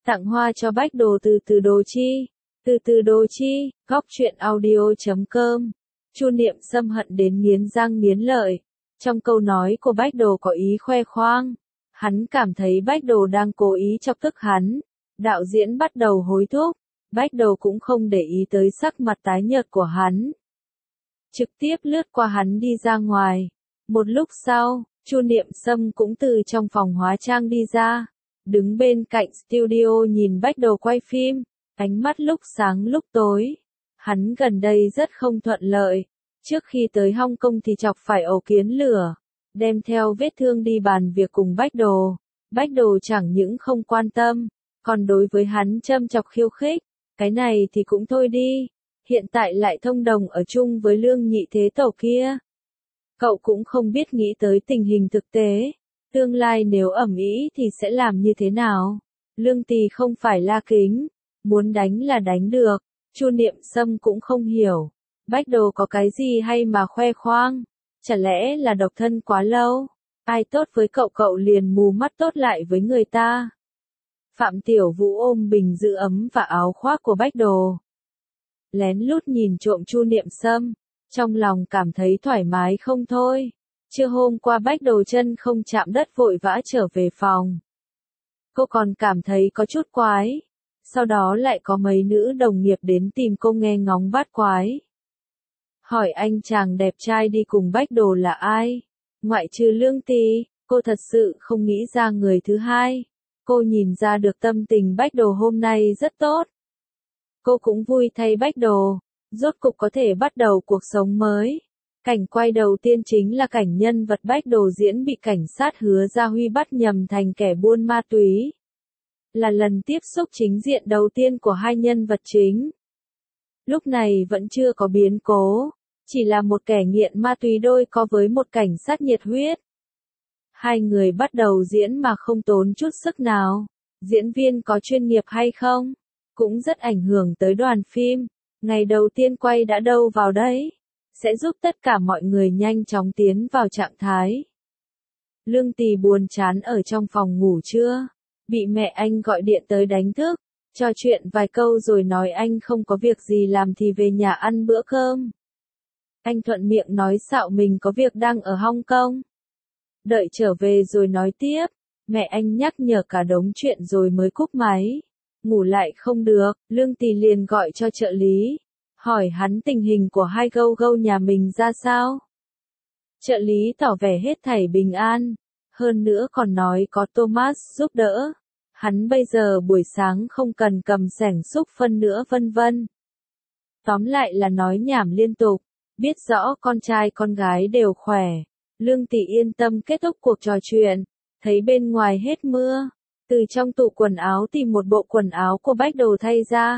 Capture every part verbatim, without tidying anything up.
Tặng hoa cho Bách Đồ từ từ Đồ Chi. Từ từ Đồ Chi, góc truyện audio chấm com. Chu Niệm Sâm hận đến nghiến răng nghiến lợi. Trong câu nói của Bách Đồ có ý khoe khoang. Hắn cảm thấy Bách Đồ đang cố ý chọc tức hắn. Đạo diễn bắt đầu hối thúc. Bách Đồ cũng không để ý tới sắc mặt tái nhợt của hắn. Trực tiếp lướt qua hắn đi ra ngoài. Một lúc sau, Chu Niệm Sâm cũng từ trong phòng hóa trang đi ra. Đứng bên cạnh studio nhìn Bách Đồ quay phim. Ánh mắt lúc sáng lúc tối. Hắn gần đây rất không thuận lợi. Trước khi tới Hong Kong thì chọc phải ổ kiến lửa. Đem theo vết thương đi bàn việc cùng Bách Đồ. Bách Đồ chẳng những không quan tâm. Còn đối với hắn châm chọc khiêu khích. Cái này thì cũng thôi đi. Hiện tại lại thông đồng ở chung với Lương Nhị Thế Tổ kia. Cậu cũng không biết nghĩ tới tình hình thực tế. Tương lai nếu ầm ĩ thì sẽ làm như thế nào? Lương Tì không phải La Kính. Muốn đánh là đánh được. Chu Niệm Sâm cũng không hiểu. Bách Đồ có cái gì hay mà khoe khoang? Chả lẽ là độc thân quá lâu? Ai tốt với cậu cậu liền mù mắt tốt lại với người ta? Phạm Tiểu Vũ ôm bình giữ ấm và áo khoác của Bách Đồ. Lén lút nhìn trộm Chu Niệm Sâm. Trong lòng cảm thấy thoải mái không thôi. Trưa hôm qua Bách Đồ chân không chạm đất vội vã trở về phòng. Cô còn cảm thấy có chút quái. Sau đó lại có mấy nữ đồng nghiệp đến tìm cô nghe ngóng bát quái. Hỏi anh chàng đẹp trai đi cùng Bách Đồ là ai? Ngoại trừ Lương Tì, cô thật sự không nghĩ ra người thứ hai. Cô nhìn ra được tâm tình Bách Đồ hôm nay rất tốt. Cô cũng vui thay Bách Đồ. Rốt cục có thể bắt đầu cuộc sống mới. Cảnh quay đầu tiên chính là cảnh nhân vật Bách Đồ diễn bị cảnh sát Hứa Gia Huy bắt nhầm thành kẻ buôn ma túy. Là lần tiếp xúc chính diện đầu tiên của hai nhân vật chính. Lúc này vẫn chưa có biến cố. Chỉ là một kẻ nghiện ma túy đôi co với một cảnh sát nhiệt huyết. Hai người bắt đầu diễn mà không tốn chút sức nào. Diễn viên có chuyên nghiệp hay không? Cũng rất ảnh hưởng tới đoàn phim. Ngày đầu tiên quay đã đâu vào đấy. Sẽ giúp tất cả mọi người nhanh chóng tiến vào trạng thái. Lương Tì buồn chán ở trong phòng ngủ trưa. Bị mẹ anh gọi điện tới đánh thức. Trò chuyện vài câu rồi nói anh không có việc gì làm thì về nhà ăn bữa cơm. Anh thuận miệng nói xạo mình có việc đang ở Hong Kong. Đợi trở về rồi nói tiếp. Mẹ anh nhắc nhở cả đống chuyện rồi mới cúp máy. Ngủ lại không được, Lương Tì liền gọi cho trợ lý. Hỏi hắn tình hình của hai gâu gâu nhà mình ra sao. Trợ lý tỏ vẻ hết thảy bình an. Hơn nữa còn nói có Thomas giúp đỡ. Hắn bây giờ buổi sáng không cần cầm xẻng xúc phân nữa vân vân. Tóm lại là nói nhảm liên tục. Biết rõ con trai con gái đều khỏe. Lương Tì yên tâm kết thúc cuộc trò chuyện. Thấy bên ngoài hết mưa. Từ trong tủ quần áo tìm một bộ quần áo của Bách Đồ thay ra.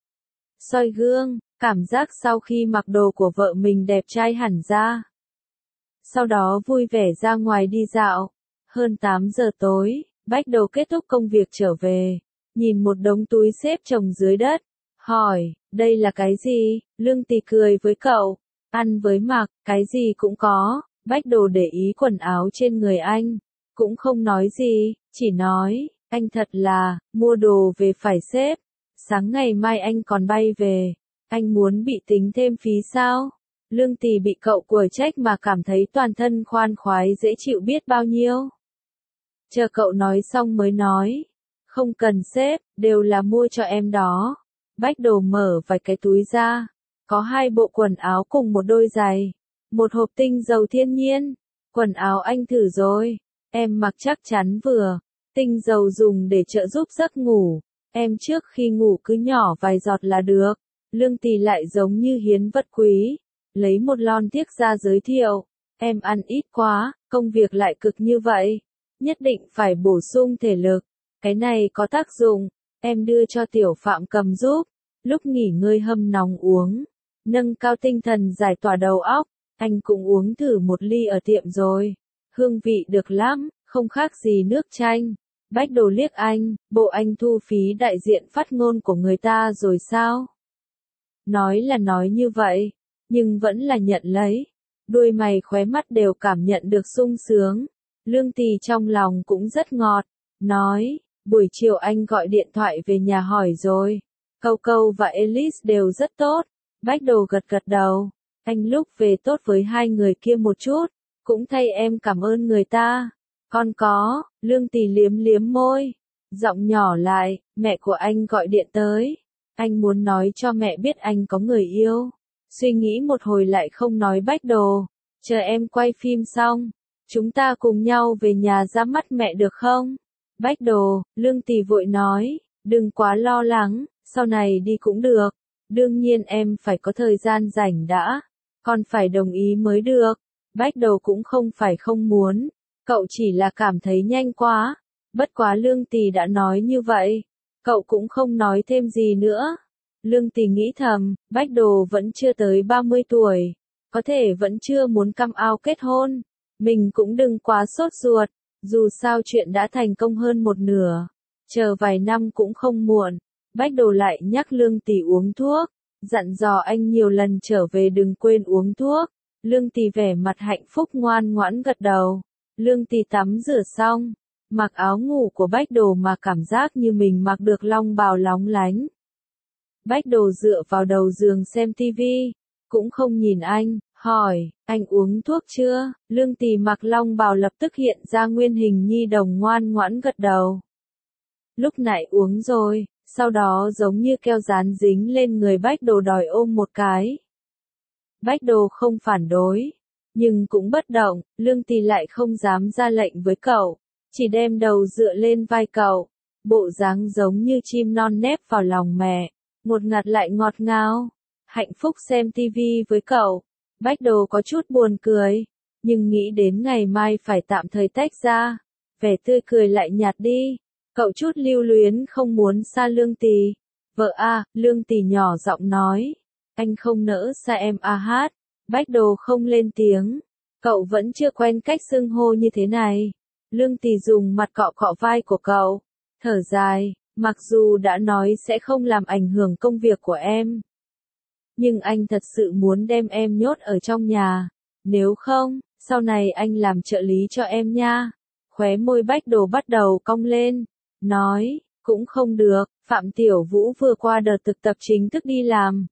Soi gương, cảm giác sau khi mặc đồ của vợ mình đẹp trai hẳn ra. Sau đó vui vẻ ra ngoài đi dạo. Hơn tám giờ tối, Bách Đồ kết thúc công việc trở về. Nhìn một đống túi xếp chồng dưới đất. Hỏi, đây là cái gì? Lương Tì cười với cậu. Ăn với mặc, cái gì cũng có. Bách Đồ để ý quần áo trên người anh. Cũng không nói gì, chỉ nói, anh thật là, mua đồ về phải xếp. Sáng ngày mai anh còn bay về. Anh muốn bị tính thêm phí sao? Lương Tì bị cậu quở trách mà cảm thấy toàn thân khoan khoái dễ chịu biết bao nhiêu. Chờ cậu nói xong mới nói. Không cần xếp, đều là mua cho em đó. Bách Đồ mở vài cái túi ra. Có hai bộ quần áo cùng một đôi giày. Một hộp tinh dầu thiên nhiên. Quần áo anh thử rồi. Em mặc chắc chắn vừa. Tinh dầu dùng để trợ giúp giấc ngủ. Em trước khi ngủ cứ nhỏ vài giọt là được. Lương Tì lại giống như hiến vật quý. Lấy một lon thiếc ra giới thiệu. Em ăn ít quá, công việc lại cực như vậy. Nhất định phải bổ sung thể lực. Cái này có tác dụng. Em đưa cho Tiểu Phạm cầm giúp. Lúc nghỉ ngơi hâm nóng uống. Nâng cao tinh thần giải tỏa đầu óc. Anh cũng uống thử một ly ở tiệm rồi. Hương vị được lắm, không khác gì nước chanh. Bách Đồ liếc anh, bộ anh thu phí đại diện phát ngôn của người ta rồi sao? Nói là nói như vậy, nhưng vẫn là nhận lấy. Đuôi mày khóe mắt đều cảm nhận được sung sướng. Lương Tì trong lòng cũng rất ngọt. Nói, Buổi chiều anh gọi điện thoại về nhà hỏi rồi. Câu Câu và Alice đều rất tốt. Bách Đồ gật gật đầu. Anh lúc về tốt với hai người kia một chút. Cũng thay em cảm ơn người ta. Con có, Lương Tì liếm liếm môi. Giọng nhỏ lại, mẹ của anh gọi điện tới. Anh muốn nói cho mẹ biết anh có người yêu. Suy nghĩ một hồi lại không nói Bách Đồ. Chờ em quay phim xong. Chúng ta cùng nhau về nhà ra mắt mẹ được không? Bách Đồ, Lương Tì vội nói. Đừng quá lo lắng, sau này đi cũng được. Đương nhiên em phải có thời gian rảnh đã. Con phải đồng ý mới được. Bách Đồ cũng không phải không muốn. Cậu chỉ là cảm thấy nhanh quá. Bất quá Lương Tì đã nói như vậy. Cậu cũng không nói thêm gì nữa. Lương Tì nghĩ thầm, Bách Đồ vẫn chưa tới ba mươi tuổi. Có thể vẫn chưa muốn come out kết hôn. Mình cũng đừng quá sốt ruột. Dù sao chuyện đã thành công hơn một nửa. Chờ vài năm cũng không muộn. Bách Đồ lại nhắc Lương Tì uống thuốc. Dặn dò anh nhiều lần trở về đừng quên uống thuốc. Lương Tì vẻ mặt hạnh phúc ngoan ngoãn gật đầu. Lương Tì tắm rửa xong. Mặc áo ngủ của Bách Đồ mà cảm giác như mình mặc được long bào lóng lánh. Bách Đồ dựa vào đầu giường xem tivi. Cũng không nhìn anh, hỏi, anh uống thuốc chưa? Lương Tì mặc long bào lập tức hiện ra nguyên hình nhi đồng ngoan ngoãn gật đầu. Lúc nãy uống rồi, sau đó giống như keo dán dính lên người Bách Đồ đòi ôm một cái. Bách Đồ không phản đối, nhưng cũng bất động, Lương Tì lại không dám ra lệnh với cậu, chỉ đem đầu dựa lên vai cậu, bộ dáng giống như chim non nép vào lòng mẹ, ngọt ngạt lại ngọt ngào, hạnh phúc xem tivi với cậu. Bách Đồ có chút buồn cười, nhưng nghĩ đến ngày mai phải tạm thời tách ra, vẻ tươi cười lại nhạt đi. Cậu chút lưu luyến không muốn xa Lương Tì. Vợ a, Lương Tì nhỏ giọng nói. Anh không nỡ xa em a hát. Bách Đồ không lên tiếng. Cậu vẫn chưa quen cách xưng hô như thế này. Lương Tì dùng mặt cọ cọ vai của cậu. Thở dài, mặc dù đã nói sẽ không làm ảnh hưởng công việc của em. Nhưng anh thật sự muốn đem em nhốt ở trong nhà. Nếu không, sau này anh làm trợ lý cho em nha. Khóe môi Bách Đồ bắt đầu cong lên. Nói, cũng không được, Phạm Tiểu Vũ vừa qua đợt thực tập chính thức đi làm.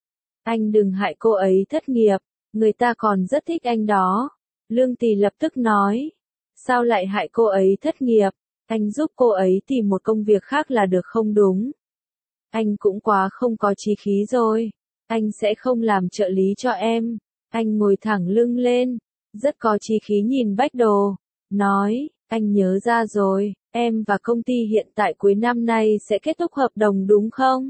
Anh đừng hại cô ấy thất nghiệp, người ta còn rất thích anh đó. Lương Tì lập tức nói, sao lại hại cô ấy thất nghiệp, anh giúp cô ấy tìm một công việc khác là được không đúng. Anh cũng quá không có chí khí rồi, anh sẽ không làm trợ lý cho em. Anh ngồi thẳng lưng lên, rất có chí khí nhìn Bách Đồ, nói, anh nhớ ra rồi. Em và công ty hiện tại cuối năm nay sẽ kết thúc hợp đồng đúng không?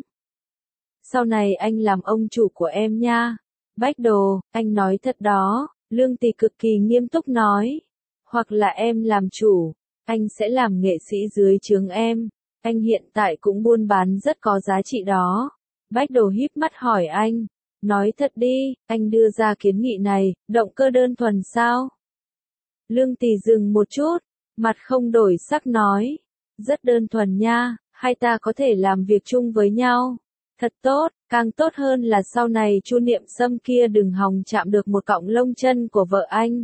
Sau này anh làm ông chủ của em nha. Bách Đồ, anh nói thật đó. Lương Tì cực kỳ nghiêm túc nói. Hoặc là em làm chủ, anh sẽ làm nghệ sĩ dưới trướng em. Anh hiện tại cũng buôn bán rất có giá trị đó. Bách Đồ híp mắt hỏi anh. Nói thật đi, anh đưa ra kiến nghị này, động cơ đơn thuần sao? Lương Tì dừng một chút. Mặt không đổi sắc nói, rất đơn thuần nha, hai ta có thể làm việc chung với nhau. Thật tốt, càng tốt hơn là sau này Chu Niệm Sâm kia đừng hòng chạm được một cọng lông chân của vợ anh.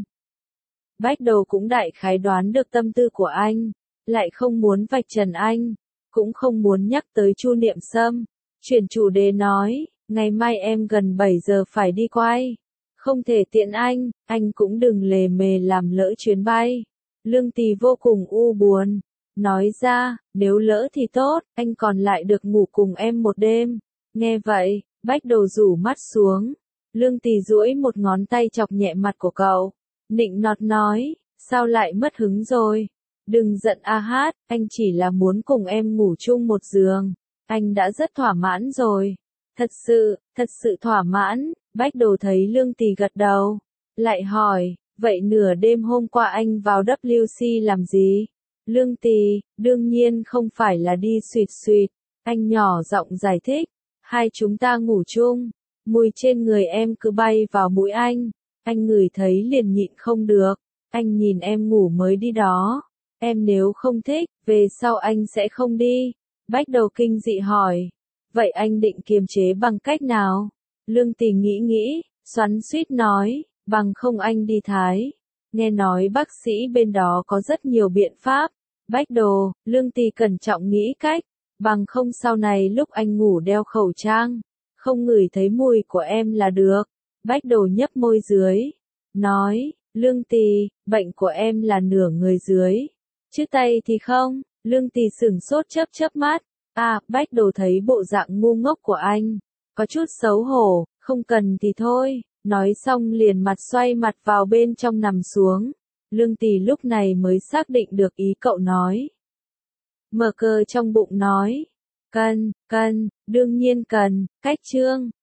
Bách Đồ cũng đại khái đoán được tâm tư của anh, lại không muốn vạch trần anh, cũng không muốn nhắc tới Chu Niệm Sâm. Chuyển chủ đề nói, ngày mai em gần bảy giờ phải đi quay. Không thể tiện anh, anh cũng đừng lề mề làm lỡ chuyến bay. Lương Tì vô cùng u buồn, nói ra, nếu lỡ thì tốt, anh còn lại được ngủ cùng em một đêm. Nghe vậy, Bách Đồ rủ mắt xuống. Lương Tì duỗi một ngón tay chọc nhẹ mặt của cậu, nịnh nọt nói, sao lại mất hứng rồi? Đừng giận a hát, anh chỉ là muốn cùng em ngủ chung một giường. Anh đã rất thỏa mãn rồi. Thật sự, thật sự thỏa mãn. Bách Đồ thấy Lương Tì gật đầu, lại hỏi. Vậy nửa đêm hôm qua anh vào vê kép xê làm gì? Lương Tì, đương nhiên không phải là đi xuyệt xuyệt. Anh nhỏ giọng giải thích. Hai chúng ta ngủ chung. Mùi trên người em cứ bay vào mũi anh. Anh ngửi thấy liền nhịn không được. Anh nhìn em ngủ mới đi đó. Em nếu không thích, về sau anh sẽ không đi. Bách Đầu kinh dị hỏi. Vậy anh định kiềm chế bằng cách nào? Lương Tì nghĩ nghĩ, xoắn xuýt nói. Bằng không anh đi Thái. Nghe nói bác sĩ bên đó có rất nhiều biện pháp. Bách đồ, Lương Tì cẩn trọng nghĩ cách, bằng không sau này lúc anh ngủ đeo khẩu trang, không ngửi thấy mùi của em là được. Bách đồ nhấp môi dưới, nói, Lương Tì, bệnh của em là nửa người dưới, chứ tay thì không. Lương Tì sửng sốt chớp chớp mắt, à, Bách đồ thấy bộ dạng ngu ngốc của anh, có chút xấu hổ, không cần thì thôi, nói xong liền mặt xoay mặt vào bên trong nằm xuống. Lương Tì lúc này mới xác định được ý cậu nói. Mở cờ trong bụng nói, cần, cần, đương nhiên cần, cách trương.